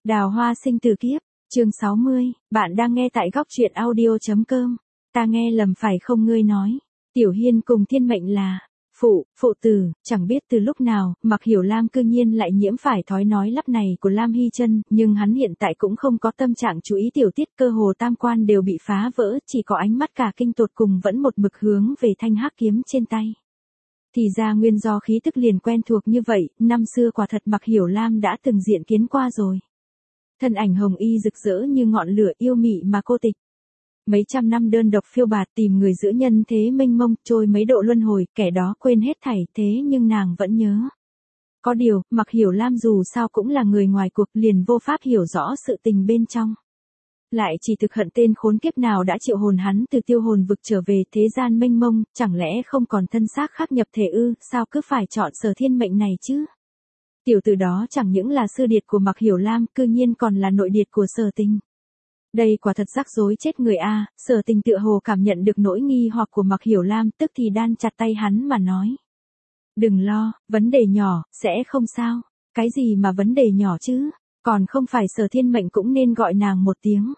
Đào hoa sinh từ kiếp, chương 60, bạn đang nghe tại góc truyện audio.com. Ta nghe lầm phải không ngươi nói. Tiểu Hiên cùng Thiên Mệnh là phụ tử, chẳng biết từ lúc nào, Mặc Hiểu Lam cư nhiên lại nhiễm phải thói nói lắp này của Lam Hy Chân, nhưng hắn hiện tại cũng không có tâm trạng chú ý tiểu tiết, cơ hồ tam quan đều bị phá vỡ, chỉ có ánh mắt cả kinh tột cùng vẫn một mực hướng về thanh hắc kiếm trên tay. Thì ra nguyên do khí tức liền quen thuộc như vậy, năm xưa quả thật Mặc Hiểu Lam đã từng diện kiến qua rồi. Thân ảnh hồng y rực rỡ như ngọn lửa yêu mị mà cô tịch. Mấy trăm năm đơn độc phiêu bạt tìm người giữa nhân thế mênh mông, trôi mấy độ luân hồi, kẻ đó quên hết thảy, thế nhưng nàng vẫn nhớ. Có điều, Mặc Hiểu Lam dù sao cũng là người ngoài cuộc, liền vô pháp hiểu rõ sự tình bên trong. Lại chỉ thực hận tên khốn kiếp nào đã triệu hồn hắn từ tiêu hồn vực trở về thế gian mênh mông, chẳng lẽ không còn thân xác khác nhập thể ư, sao cứ phải chọn Sở Thiên Mệnh này chứ? Tiểu tử đó chẳng những là sư điệt của Mặc Hiểu Lam, cư nhiên còn là nội điệt của Sở Tình. Đây quả thật rắc rối chết người a. Sở Tình tựa hồ cảm nhận được nỗi nghi hoặc của Mặc Hiểu Lam, tức thì đan chặt tay hắn mà nói. Đừng lo, vấn đề nhỏ, sẽ không sao. Cái gì mà vấn đề nhỏ chứ, còn không phải Sở Thiên Mệnh cũng nên gọi nàng một tiếng.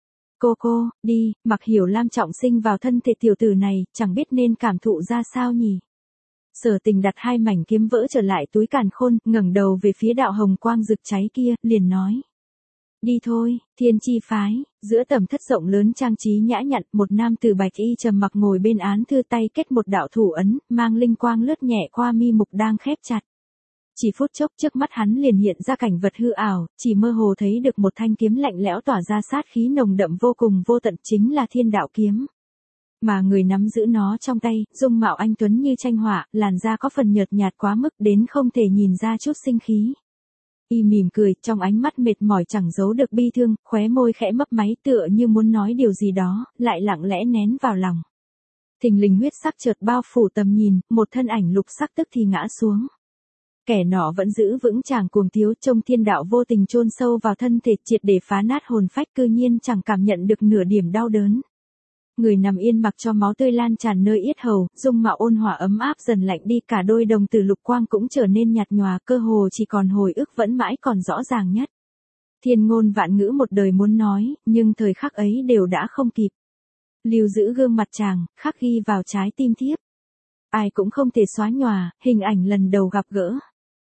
Cô, đi, Mặc Hiểu Lam trọng sinh vào thân thể tiểu tử này, chẳng biết nên cảm thụ ra sao nhỉ. Sở Tình đặt hai mảnh kiếm vỡ trở lại túi càn khôn, ngẩng đầu về phía đạo hồng quang rực cháy kia, liền nói. Đi thôi, Thiên Chi phái, giữa tầm thất rộng lớn trang trí nhã nhặn, một nam tử bạch y trầm mặc ngồi bên án thư, tay kết một đạo thủ ấn, mang linh quang lướt nhẹ qua mi mục đang khép chặt. Chỉ phút chốc trước mắt hắn liền hiện ra cảnh vật hư ảo, chỉ mơ hồ thấy được một thanh kiếm lạnh lẽo tỏa ra sát khí nồng đậm vô cùng vô tận, chính là Thiên Đạo kiếm. Mà người nắm giữ nó trong tay, dung mạo anh tuấn như tranh họa, làn da có phần nhợt nhạt quá mức đến không thể nhìn ra chút sinh khí. Y mỉm cười, trong ánh mắt mệt mỏi chẳng giấu được bi thương, khóe môi khẽ mấp máy tựa như muốn nói điều gì đó, lại lặng lẽ nén vào lòng. Thình lình huyết sắc chợt bao phủ tầm nhìn, một thân ảnh lục sắc tức thì ngã xuống. Kẻ nọ vẫn giữ vững chàng cuồng tiếu, trông thiên đạo vô tình chôn sâu vào thân thể, triệt để phá nát hồn phách, cư nhiên chẳng cảm nhận được nửa điểm đau đớn. Người nằm yên mặc cho máu tươi lan tràn nơi yết hầu, dung mạo ôn hòa ấm áp dần lạnh đi, cả đôi đồng tử lục quang cũng trở nên nhạt nhòa, cơ hồ chỉ còn hồi ức vẫn mãi còn rõ ràng nhất. Thiên ngôn vạn ngữ một đời muốn nói, nhưng thời khắc ấy đều đã không kịp. Lưu giữ gương mặt chàng, khắc ghi vào trái tim thiếp. Ai cũng không thể xóa nhòa, hình ảnh lần đầu gặp gỡ.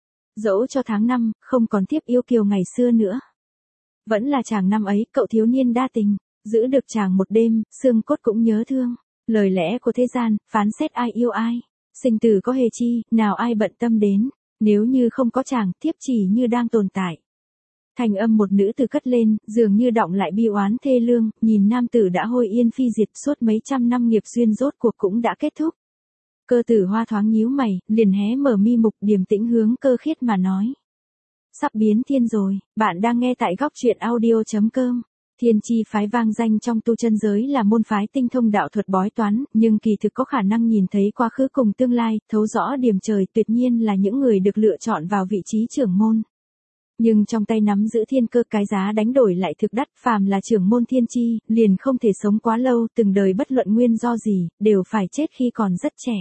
Dẫu cho tháng năm, không còn thiếp yêu kiều ngày xưa nữa. Vẫn là chàng năm ấy, cậu thiếu niên đa tình. Giữ được chàng một đêm, xương cốt cũng nhớ thương. Lời lẽ của thế gian, phán xét ai yêu ai. Sinh tử có hề chi, nào ai bận tâm đến. Nếu như không có chàng, thiếp chỉ như đang tồn tại. Thành âm một nữ tử cất lên, dường như đọng lại bi oán thê lương, nhìn nam tử đã hôi yên phi diệt suốt mấy trăm năm nghiệp duyên rốt cuộc cũng đã kết thúc. Cơ Tử Hoa thoáng nhíu mày, liền hé mở mi mục điềm tĩnh hướng Cơ Khiết mà nói. Sắp biến thiên rồi, bạn đang nghe tại góc truyện audio.com. Thiên Chi phái vang danh trong tu chân giới là môn phái tinh thông đạo thuật bói toán, nhưng kỳ thực có khả năng nhìn thấy quá khứ cùng tương lai, thấu rõ điểm trời, tuyệt nhiên là những người được lựa chọn vào vị trí trưởng môn. Nhưng trong tay nắm giữ thiên cơ, cái giá đánh đổi lại thực đắt, phàm là trưởng môn Thiên Chi, liền không thể sống quá lâu, từng đời bất luận nguyên do gì, đều phải chết khi còn rất trẻ.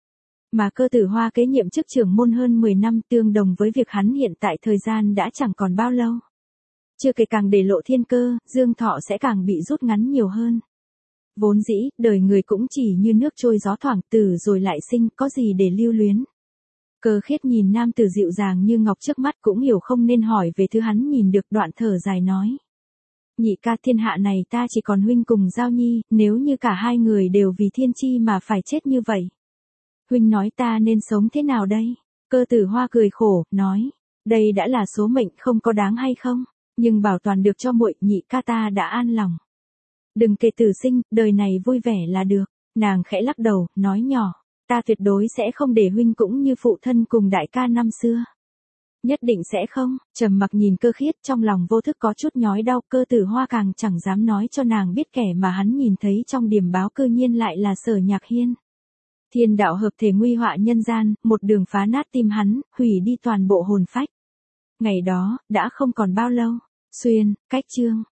Mà Cơ Tử Hoa kế nhiệm chức trưởng môn hơn 10 năm, tương đồng với việc hắn hiện tại thời gian đã chẳng còn bao lâu. Chưa kể càng để lộ thiên cơ, dương thọ sẽ càng bị rút ngắn nhiều hơn. Vốn dĩ, đời người cũng chỉ như nước trôi gió thoảng, tử rồi lại sinh, có gì để lưu luyến. Cơ Khiết nhìn nam tử dịu dàng như ngọc trước mắt, cũng hiểu không nên hỏi về thứ hắn nhìn được, đoạn thở dài nói. Nhị ca, thiên hạ này ta chỉ còn huynh cùng Giao Nhi, nếu như cả hai người đều vì Thiên Chi mà phải chết như vậy. Huynh nói ta nên sống thế nào đây? Cơ Tử Hoa cười khổ, nói. Đây đã là số mệnh, không có đáng hay không? Nhưng bảo toàn được cho muội, nhị ca ta đã an lòng. Đừng kể tử sinh, đời này vui vẻ là được. Nàng khẽ lắc đầu, nói nhỏ. Ta tuyệt đối sẽ không để huynh cũng như phụ thân cùng đại ca năm xưa. Nhất định sẽ không. Trầm mặc nhìn Cơ Khiết, trong lòng vô thức có chút nhói đau. Cơ Tử Hoa càng chẳng dám nói cho nàng biết kẻ mà hắn nhìn thấy trong điểm báo cư nhiên lại là Sở Nhạc Hiên. Thiên đạo hợp thể nguy họa nhân gian, một đường phá nát tim hắn, hủy đi toàn bộ hồn phách. Ngày đó, đã không còn bao lâu. Xuyên, cách chương.